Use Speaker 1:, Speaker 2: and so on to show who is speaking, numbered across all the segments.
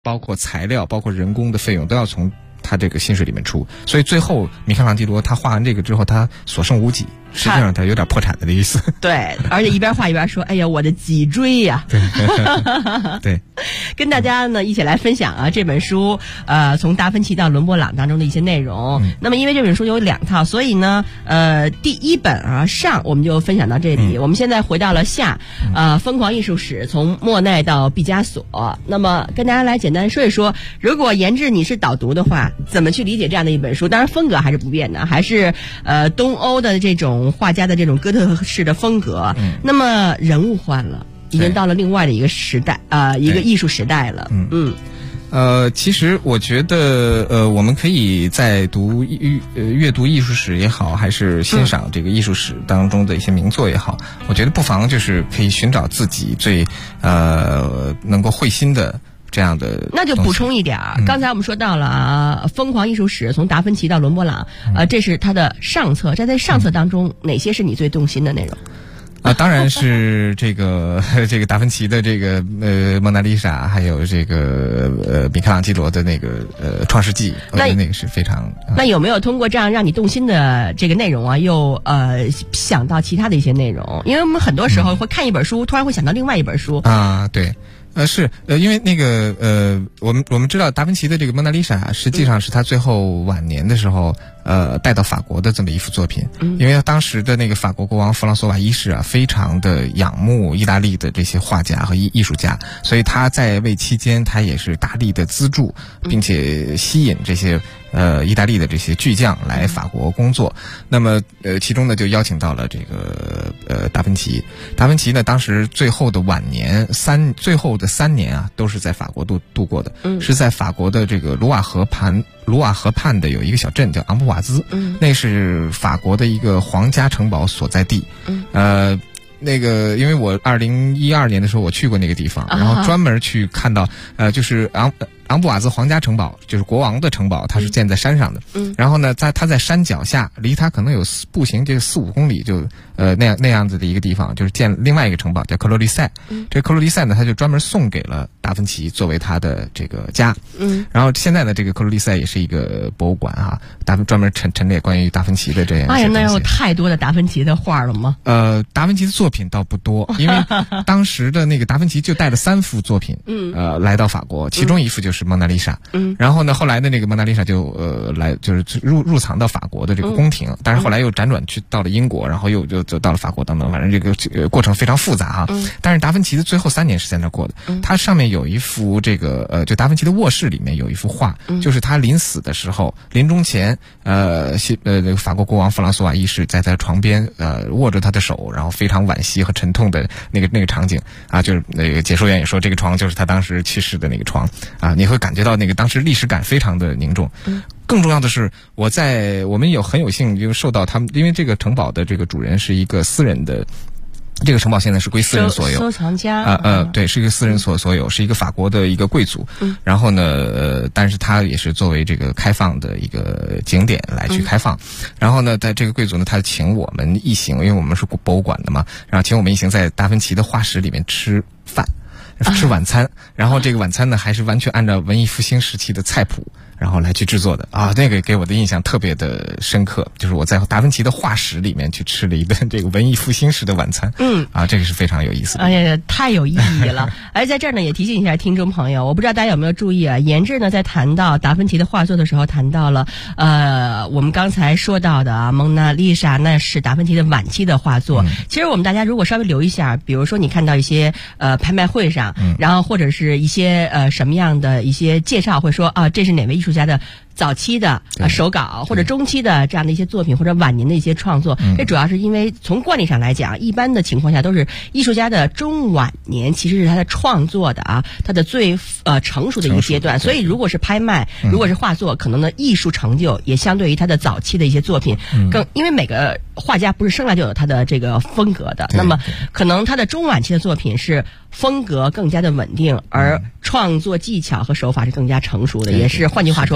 Speaker 1: 包括材料、包括人工的费用都要从他这个薪水里面出，所以最后米开朗基罗他画完这个之后，他所剩无几，实际上他有点破产的意思。
Speaker 2: 对，而且一边画一边说：“哎呀，我的脊椎呀！”
Speaker 1: 对，对，
Speaker 2: 跟大家呢一起来分享啊这本书从达芬奇到伦勃朗当中的一些内容。那么因为这本书有2套，所以呢第一本上我们就分享到这里。我们现在回到了下疯狂艺术史，从莫奈到毕加索。那么跟大家来简单说一说，如果言志你是导读的话，怎么去理解这样的一本书？当然风格还是不变的，还是东欧的这种画家的这种哥特式的风格。那么人物换了，已经到了另外的一个时代一个艺术时代了。
Speaker 1: 其实我觉得我们可以在阅读艺术史也好，还是欣赏这个艺术史当中的一些名作也好，我觉得不妨就是可以寻找自己最能够会心的这样的。
Speaker 2: 那就补充一点，刚才我们说到了疯狂艺术史从达芬奇到伦勃朗，这是他的上册。在上册当中，哪些是你最动心的内容？
Speaker 1: 当然是这个达芬奇的这个蒙娜丽莎，还有这个米开朗基罗的那个创世纪，我觉得那个是非常。
Speaker 2: 那有没有通过这样让你动心的这个内容又想到其他的一些内容？因为我们很多时候会看一本书，突然会想到另外一本书
Speaker 1: 对。因为那个我们知道达芬奇的这个蒙娜丽莎实际上是他最后晚年的时候带到法国的这么一幅作品。因为当时的那个法国国王弗朗索瓦一世非常的仰慕意大利的这些画家和艺术家，所以他在位期间他也是大力的资助，并且吸引这些意大利的这些巨匠来法国工作。那么其中呢就邀请到了这个达芬奇。达芬奇呢当时最后的晚年最后的3年都是在法国度过的，是在法国的这个卢瓦河畔的有一个小镇叫昂布瓦兹，那是法国的一个皇家城堡所在地。那个因为我2012年的时候我去过那个地方，然后专门去看到就是昂布瓦兹皇家城堡，就是国王的城堡，它是建在山上的。然后呢它在山脚下，离它可能有步行这个4-5公里，就那样子的一个地方，就是建另外一个城堡叫克罗利塞。这个克罗利塞呢他就专门送给了达芬奇作为他的这个家。然后现在呢这个克罗利塞也是一个博物馆专门陈列关于达芬奇的这样一些东西。
Speaker 2: 那有太多的达芬奇的画了吗？
Speaker 1: 达芬奇的作品倒不多，因为当时的那个达芬奇就带了3幅作品来到法国，其中一幅就是蒙娜丽莎。然后呢后来的那个蒙娜丽莎就就是入藏到法国的这个宫廷，但是后来又辗转去到了英国，然后又就到了法国等等，反正这个过程非常复杂但是达芬奇的最后3年是在那过的。他上面有一幅这个就达芬奇的卧室里面有一幅画，就是他临死的时候，临终前法国国王弗朗索瓦一世在他床边握着他的手，然后非常惋惜和沉痛的那个场景就是那个解说员也说这个床就是他当时去世的那个床你会感觉到那个当时历史感非常的凝重。更重要的是我们很有幸就受到他们，因为这个城堡的这个主人是一个私人的，这个城堡现在是归私人所有，
Speaker 2: 收藏家
Speaker 1: 对，是一个私人所有，是一个法国的一个贵族。然后呢但是他也是作为这个开放的一个景点来去开放。然后呢在这个贵族呢他请我们一行，因为我们是博物馆的嘛，然后请我们一行在达芬奇的画室里面吃晚餐。然后这个晚餐呢还是完全按照文艺复兴时期的菜谱然后来去制作的那个给我的印象特别的深刻，就是我在达芬奇的画室里面去吃了一顿这个文艺复兴式的晚餐。这个是非常有意思的。
Speaker 2: 哎呀，太有意义了。在这儿呢也提醒一下听众朋友，我不知道大家有没有注意言志呢在谈到达芬奇的画作的时候谈到了我们刚才说到的蒙娜丽莎，那是达芬奇的晚期的画作。其实我们大家如果稍微留意一下，比如说你看到一些拍卖会上，然后或者是一些什么样的一些介绍会说这是哪位艺术家的早期的手稿或者中期的这样的一些作品，或者晚年的一些创作。这主要是因为从惯例上来讲，一般的情况下都是艺术家的中晚年其实是他的创作的他的最成熟的一个阶段。所以如果是拍卖，如果是画作，可能呢艺术成就也相对于他的早期的一些作品更，因为每个画家不是生来就有他的这个风格的，那么可能他的中晚期的作品是风格更加的稳定，而创作技巧和手法是更加成熟的，也是换句话说拍卖价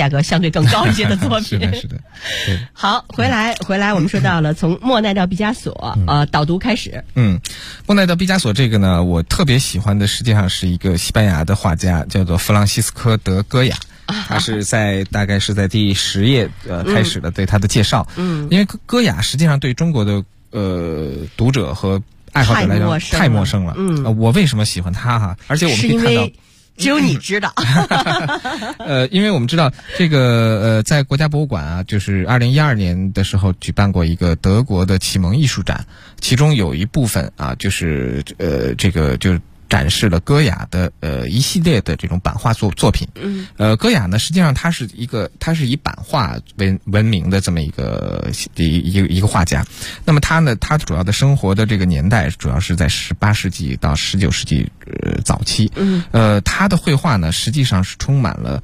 Speaker 2: 价格相对更高一些的作品。
Speaker 1: 是的。对，
Speaker 2: 好，回来，我们说到了从莫奈到毕加索，导读开始。
Speaker 1: 莫奈到毕加索这个呢，我特别喜欢的实际上是一个西班牙的画家，叫做弗朗西斯科·德·戈雅。他是大概是在第10页开始的对他的介绍。因为戈雅实际上对中国的读者和爱好者来讲太陌生了。我为什么喜欢他哈？而且我们可以看到。
Speaker 2: 只有你知道。
Speaker 1: 因为我们知道这个在国家博物馆啊，就是2012年的时候举办过一个德国的启蒙艺术展，其中有一部分啊，就是这个就是展示了戈雅的一系列的这种版画作品。戈雅呢，实际上他是以版画闻名的这么一个画家。那么他主要的生活的这个年代主要是在18世纪到19世纪早期。他的绘画呢，实际上是充满了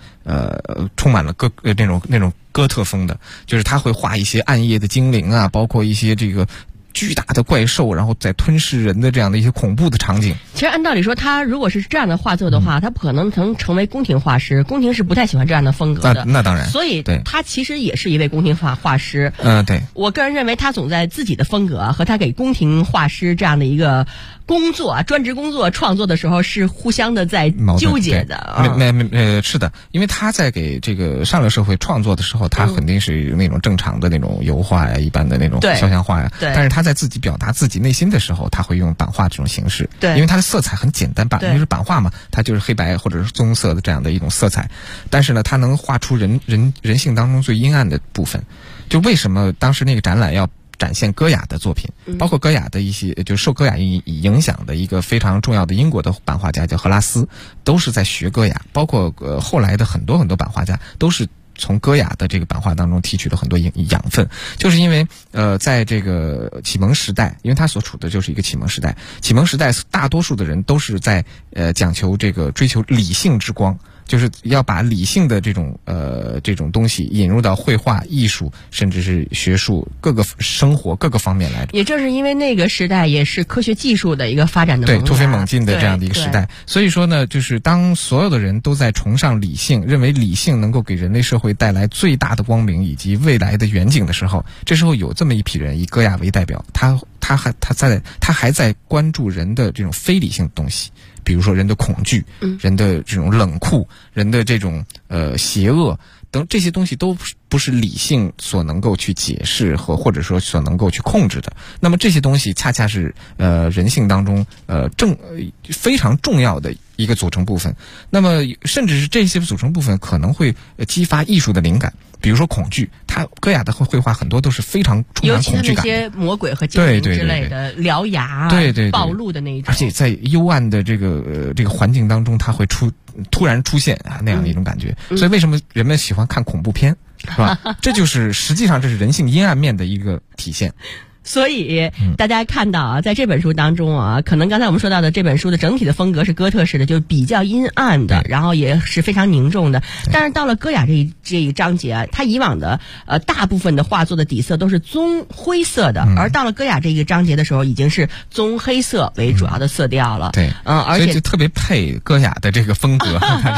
Speaker 1: 那种哥特风的，就是他会画一些暗夜的精灵啊，包括一些这个巨大的怪兽，然后在吞噬人的这样的一些恐怖的场景。
Speaker 2: 其实按道理说，他如果是这样的画作的话，他不可能成为宫廷画师。宫廷是不太喜欢这样的风格的。
Speaker 1: 那当然。
Speaker 2: 所以他其实也是一位宫廷画师。
Speaker 1: 对。
Speaker 2: 我个人认为，他总在自己的风格和他给宫廷画师这样的一个工作专职工作创作的时候是互相的在纠结的。
Speaker 1: 是的，因为他在给这个上流社会创作的时候，他肯定是那种正常的那种油画呀，一般的那种肖像画呀。但是他在自己表达自己内心的时候，他会用版画这种形式。
Speaker 2: 对，
Speaker 1: 因为它的色彩很简单，因为是版画嘛，它就是黑白或者是棕色的这样的一种色彩。但是呢，它能画出人性当中最阴暗的部分。就为什么当时那个展览要展现戈雅的作品，包括戈雅的一些，就受戈雅影响的一个非常重要的英国的版画家叫荷拉斯，都是在学戈雅。包括后来的很多版画家都是从戈雅的这个版画当中提取了很多养分。就是因为在这个启蒙时代，因为他所处的就是一个启蒙时代，大多数的人都是在讲求这个追求理性之光，就是要把理性的这种东西引入到绘画、艺术，甚至是学术生活各个方面来。
Speaker 2: 也正是因为那个时代也是科学技术的一个发展的
Speaker 1: 突飞猛进的这样的一个时代，所以说呢，就是当所有的人都在崇尚理性，认为理性能够给人类社会带来最大的光明以及未来的远景的时候，这时候有这么一批人以戈雅为代表，他还在关注人的这种非理性的东西。比如说人的恐惧，人的这种冷酷，人的这种邪恶等这些东西都不是理性所能够去解释或者说所能够去控制的。那么这些东西恰恰是人性当中非常重要的一个组成部分。那么甚至是这些组成部分可能会激发艺术的灵感。比如说恐惧，戈雅的绘画很多都是非常充满恐惧感的，
Speaker 2: 尤其那些魔鬼和精灵之类的獠牙暴露的那一种，
Speaker 1: 而且在幽暗的这个环境当中，它会突然出现那样的一种感觉。所以为什么人们喜欢看恐怖片，是吧？实际上这是人性阴暗面的一个体现。
Speaker 2: 所以大家看到啊，在这本书当中啊，可能刚才我们说到的这本书的整体的风格是哥特式的，就比较阴暗的，然后也是非常凝重的。但是到了戈雅这一章节啊，他以往的大部分的画作的底色都是棕灰色的，而到了戈雅这个章节的时候，已经是棕黑色为主要的色调了。
Speaker 1: 对，
Speaker 2: 而且
Speaker 1: 就特别配戈雅的这个风格。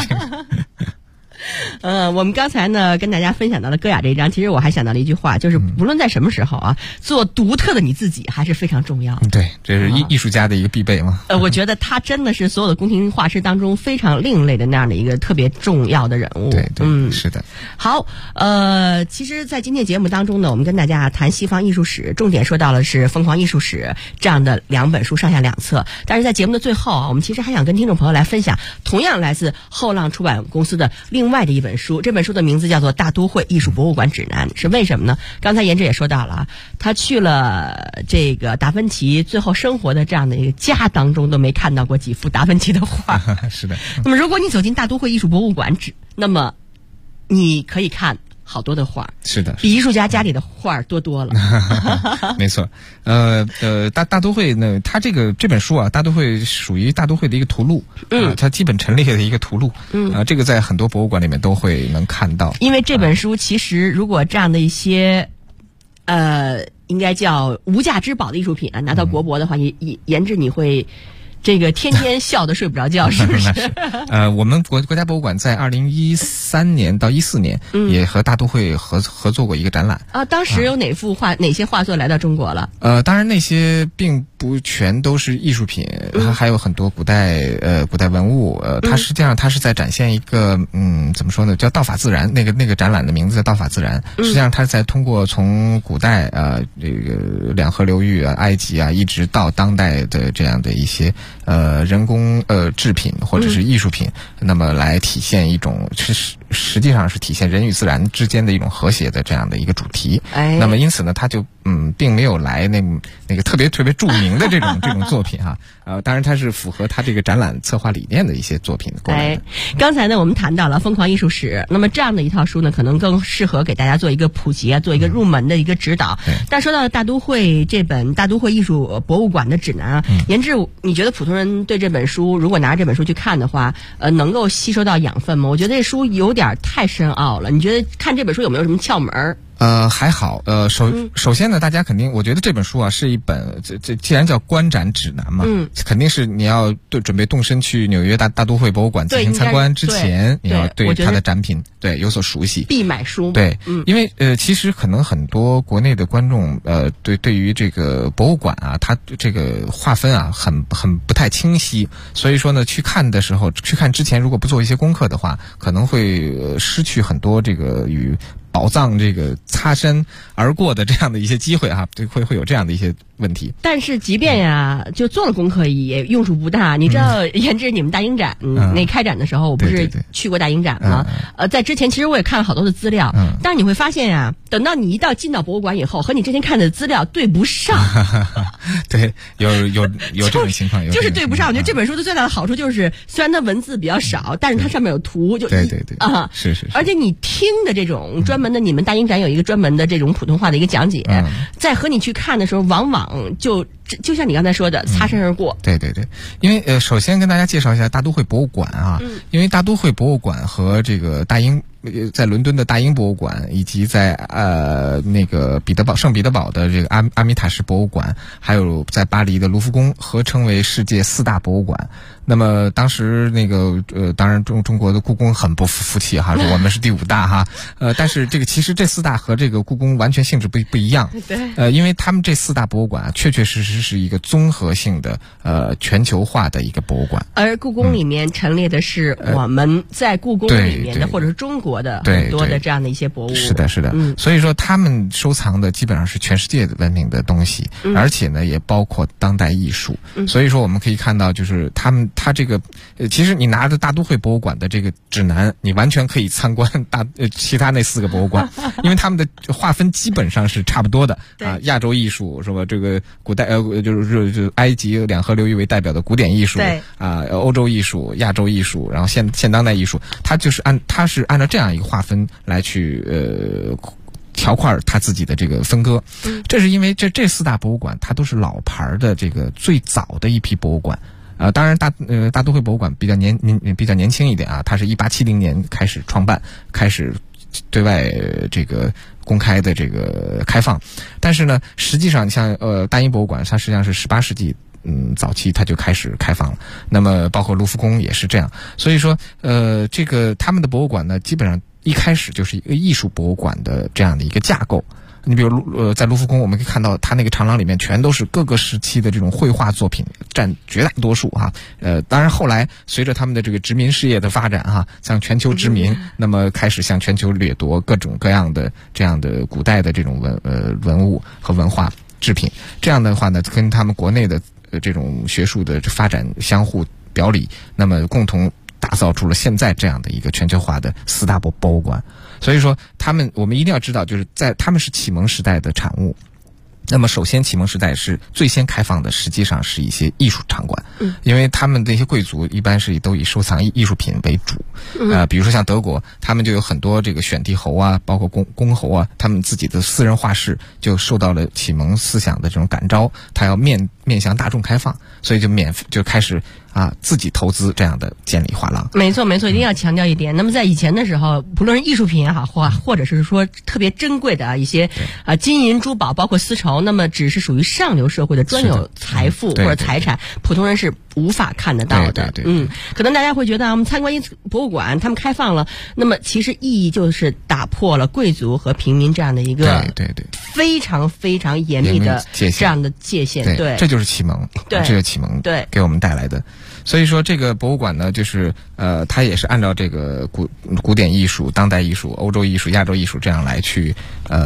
Speaker 2: 我们刚才呢跟大家分享到了戈雅这一章，其实我还想到了一句话，就是无论在什么时候啊，做独特的你自己还是非常重要的。
Speaker 1: 对，这是艺术家的一个必备嘛。
Speaker 2: 我觉得他真的是所有的宫廷画师当中非常另类的那样的一个特别重要的人物。
Speaker 1: 对，是的。
Speaker 2: 好，其实在今天节目当中呢，我们跟大家谈西方艺术史，重点说到了是《疯狂艺术史》这样的2本书上下2册。但是在节目的最后啊，我们其实还想跟听众朋友来分享同样来自后浪出版公司的另外的一本书，这本书的名字叫做《大都会艺术博物馆指南》。是为什么呢？刚才言之也说到了啊，他去了这个达芬奇最后生活的这样的一个家当中，都没看到过几幅达芬奇的画。
Speaker 1: 是的。
Speaker 2: 那么如果你走进大都会艺术博物馆，那么你可以看好多的画。
Speaker 1: 是的，
Speaker 2: 比艺术家家里的画多了。
Speaker 1: 没错。大都会呢，它这本书啊，大都会属于大都会的一个图录。它基本陈列的一个图录。这个在很多博物馆里面都会能看到。
Speaker 2: 因为这本书其实如果这样的一些应该叫无价之宝的艺术品啊，拿到国博的话，言之你会这个天天笑得睡不着觉，是不是？
Speaker 1: 我们国家博物馆在2013年到14年也和大都会合作过一个展览
Speaker 2: 啊。当时有哪些画作来到中国了？
Speaker 1: 当然那些并不全都是艺术品，还有很多古代文物。它实际上它是在展现一个怎么说呢，叫道法自然。那个展览的名字叫道法自然。实际上它是在通过从古代这个两河流域埃及一直到当代的这样的一些人工制品或者是艺术品，那么来体现一种实际上是体现人与自然之间的一种和谐的这样的一个主题。那么因此呢，它就并没有来那个特别著名的这种作品哈。当然它是符合它这个展览策划理念的一些作品过来的。
Speaker 2: 刚才呢我们谈到了《疯狂艺术史》，那么这样的一套书呢，可能更适合给大家做一个普及做一个入门的一个指导。但说到大都会这本《大都会艺术博物馆的指南》言志，你觉得普通人对这本书，如果拿这本书去看的话，能够吸收到养分吗？我觉得这书有点太深奥了。你觉得看这本书有没有什么窍门？
Speaker 1: 还好。首先呢，大家肯定，我觉得这本书是一本这既然叫观展指南嘛，肯定是你要准备动身去纽约大都会博物馆进行参观之前，你要对它的展品有所熟悉，
Speaker 2: 必买书。
Speaker 1: 对，因为其实可能很多国内的观众对于这个博物馆它这个划分很不太清晰，所以说呢，去看之前如果不做一些功课的话，可能会失去很多这个与宝藏这个擦身而过的这样的一些机会会有这样的一些问题。
Speaker 2: 但是即便就做了功课也用处不大。你知道言志，你们大英展那开展的时候，我不是去过大英展吗？在之前其实我也看了好多的资料，但是你会发现等到你进到博物馆以后，和你之前看的资料对不上。
Speaker 1: 对，有这种情况，
Speaker 2: 就是对不上。我觉得这本书的最大的好处就是，虽然它文字比较少，但是它上面有图，就
Speaker 1: 对是。
Speaker 2: 而且你听的这种专门的，你们大英展有一个专门的这种普通话的一个讲解，在和你去看的时候，往往就像你刚才说的，擦身而过。
Speaker 1: 对，因为首先跟大家介绍一下大都会博物馆因为大都会博物馆和这个大英在伦敦的大英博物馆，以及在那个圣彼得堡的这个阿米塔什博物馆，还有在巴黎的卢浮宫，合称为世界4大博物馆。那么当时那个当然中国的故宫很不服气说我们是第5大但是其实这4大和这个故宫完全性质不一样。
Speaker 2: 对。
Speaker 1: 因为他们这4大博物馆确实是一个综合性的全球化的一个博物馆。
Speaker 2: 而故宫里面陈列的是我们在故宫里面的或者是中国的很多的这样的一些博物。
Speaker 1: 是的。所以说他们收藏的基本上是全世界的文明的东西，而且呢也包括当代艺术。所以说我们可以看到，就是他这个其实你拿着大都会博物馆的这个指南，你完全可以参观其他那4个博物馆，因为他们的划分基本上是差不多的亚洲艺术是吧？这个古代就是埃及两河流域为代表的古典艺术欧洲艺术、亚洲艺术，然后现当代艺术，它是按照这样一个划分来去条块他自己的这个分割。这是因为这4大博物馆它都是老牌的这个最早的一批博物馆。当然大都会博物馆比较年轻一点它是1870年开始创办，开始对外这个公开的这个开放。但是呢，实际上像大英博物馆，它实际上是18世纪早期它就开始开放了。那么包括卢浮宫也是这样。所以说这个他们的博物馆呢，基本上一开始就是一个艺术博物馆的这样的一个架构。你比如在卢浮宫，我们可以看到它那个长廊里面全都是各个时期的这种绘画作品，占绝大多数当然后来随着他们的这个殖民事业的发展向全球殖民，那么开始向全球掠夺各种各样的这样的古代的这种文物和文化制品。这样的话呢，跟他们国内的这种学术的发展相互表里，那么共同打造出了现在这样的一个全球化的4大博物馆。所以说我们一定要知道，就是他们是启蒙时代的产物。那么首先启蒙时代是最先开放的，实际上是一些艺术场馆。因为他们这些贵族一般是都以收藏艺术品为主。比如说像德国，他们就有很多这个选帝侯包括公侯他们自己的私人画室就受到了启蒙思想的这种感召，他要面向大众开放，所以就开始自己投资这样的建立画廊。
Speaker 2: 没错，一定要强调一点。那么在以前的时候，不论是艺术品也好，或者是说特别珍贵的一些金银珠宝，包括丝绸，那么只是属于上流社会的专有财富或者财产，普通人是无法看得到的。
Speaker 1: 对，
Speaker 2: 可能大家会觉得我们参观博物馆，他们开放了，那么其实意义就是打破了贵族和平民这样的一个非常非常严密的这样的界限。对，
Speaker 1: 这就是启蒙，这就是启蒙给我们带来的。所以说这个博物馆呢，就是它也是按照这个古典艺术、当代艺术、欧洲艺术、亚洲艺术这样来去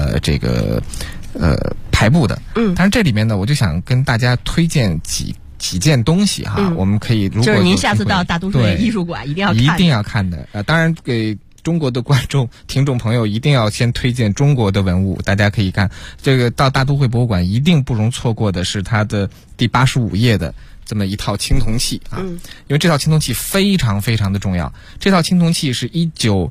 Speaker 1: 排布的。当然这里面呢，我就想跟大家推荐几件东西哈，我们可以如果
Speaker 2: 就是您下次到大都会艺术馆一定要看的。
Speaker 1: 当然给中国的听众朋友一定要先推荐中国的文物，大家可以看这个到大都会博物馆一定不容错过的是它的第85页的这么一套青铜器啊，因为这套青铜器非常非常的重要。这套青铜器是应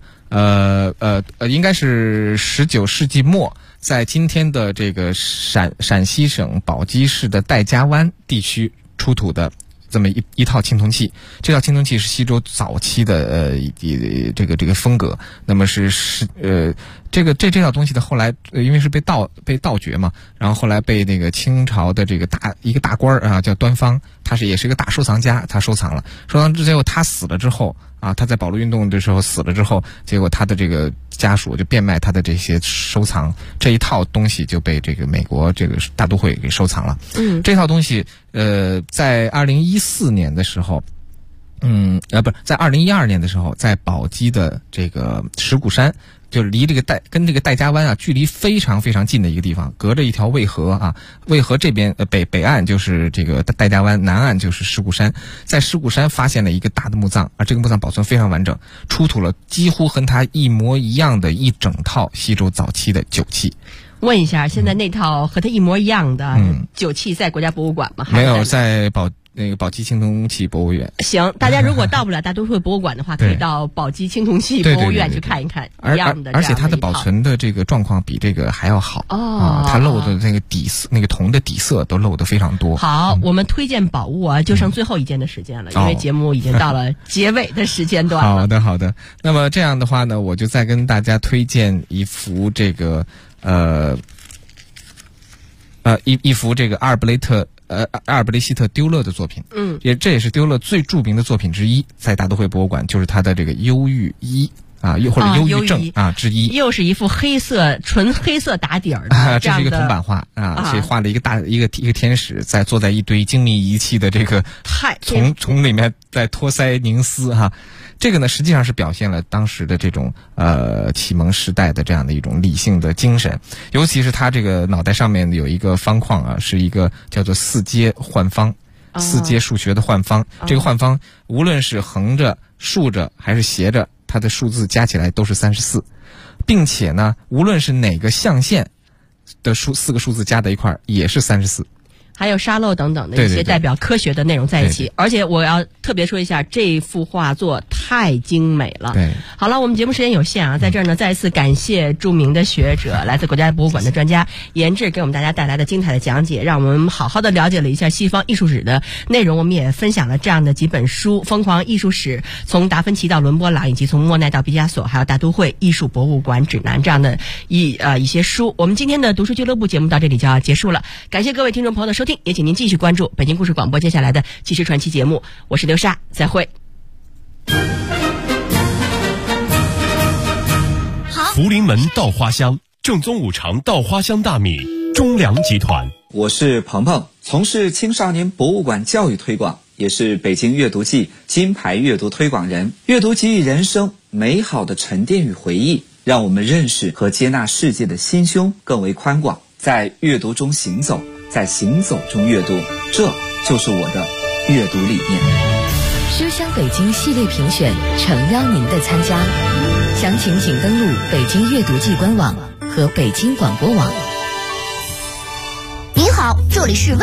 Speaker 1: 该是19世纪末，在今天的这个陕西省宝鸡市的戴家湾地区出土的这么一套青铜器。这套青铜器是西周早期的这个风格。那么这套东西的后来因为是被盗掘嘛，然后后来被那个清朝的这个一个大官啊叫端方，他也是一个大收藏家，他收藏之后他死了之后啊，他在保路运动的时候死了之后，结果他的这个家属就变卖他的这些收藏，这一套东西就被这个美国这个大都会给收藏了。这套东西在2014年的时候，在2012年的时候，在宝鸡的这个石鼓山，就是离跟这个戴家湾啊距离非常非常近的一个地方，隔着一条渭河啊，渭河这边北岸就是这个戴家湾，南岸就是石鼓山。在石鼓山发现了一个大的墓葬，这个墓葬保存非常完整，出土了几乎和它一模一样的一整套西周早期的酒器。
Speaker 2: 问一下，现在那套和它一模一样的酒器在国家博物馆吗？
Speaker 1: 没有，在宝鸡青铜器博物院。
Speaker 2: 行，大家如果到不了大都会博物馆的话，可以到宝鸡青铜器博物院去看一看一样的。
Speaker 1: 而且它的保存的这个状况比这个还要好它漏的那个底色，那个铜的底色都漏得非常多。
Speaker 2: 好，我们推荐宝物啊，就剩最后一件的时间了，因为节目已经到了结尾的时间段了。
Speaker 1: 好的。那么这样的话呢，我就再跟大家推荐一幅这个一幅这个阿尔布雷希特丢勒的作品。这也是丢勒最著名的作品之一，在大都会博物馆就是他的这个忧郁一或者忧郁症之一。
Speaker 2: 又是一幅纯黑色打底儿的
Speaker 1: 这是一个铜版画是画了一个天使坐在一堆精密仪器的这个从里面在托腮凝思这个呢实际上是表现了当时的这种启蒙时代的这样的一种理性的精神，尤其是他这个脑袋上面有一个方框是一个叫做4阶换方，4阶数学的换方。这个换方无论是横着、竖着还是斜着，它的数字加起来都是34，并且呢，无论是哪个象限的4个数字加在一块儿也是34。
Speaker 2: 还有沙漏等等的一些代表科学的内容在一起。而且我要特别说一下，这幅画作太精美了。好了，我们节目时间有限在这儿呢再一次感谢著名的学者，来自国家博物馆的专家严志给我们大家带来的精彩的讲解，让我们好好的了解了一下西方艺术史的内容。我们也分享了这样的几本书，疯狂艺术史，从达芬奇到伦勃朗，以及从莫奈到毕加索，还有大都会艺术博物馆指南这样的一些书。我们今天的读书俱乐部节目到这里就要结束了，感谢各位听众朋友的收听，也请您继续关注北京故事广播接下来的纪实传奇节目。我是刘莎，再会。
Speaker 3: 福临门稻花香，正宗5常稻花香大米，中粮集团。
Speaker 4: 我是鹏鹏，从事青少年博物馆教育推广，也是北京阅读季金牌阅读推广人。阅读给予人生美好的沉淀与回忆，让我们认识和接纳世界的心胸更为宽广。在阅读中行走，在行走中阅读，这就是我的阅读理念。
Speaker 5: 书香北京系列评选诚邀您的参加，详情请登录北京阅读季官网和北京广播网。
Speaker 6: 您好，这里是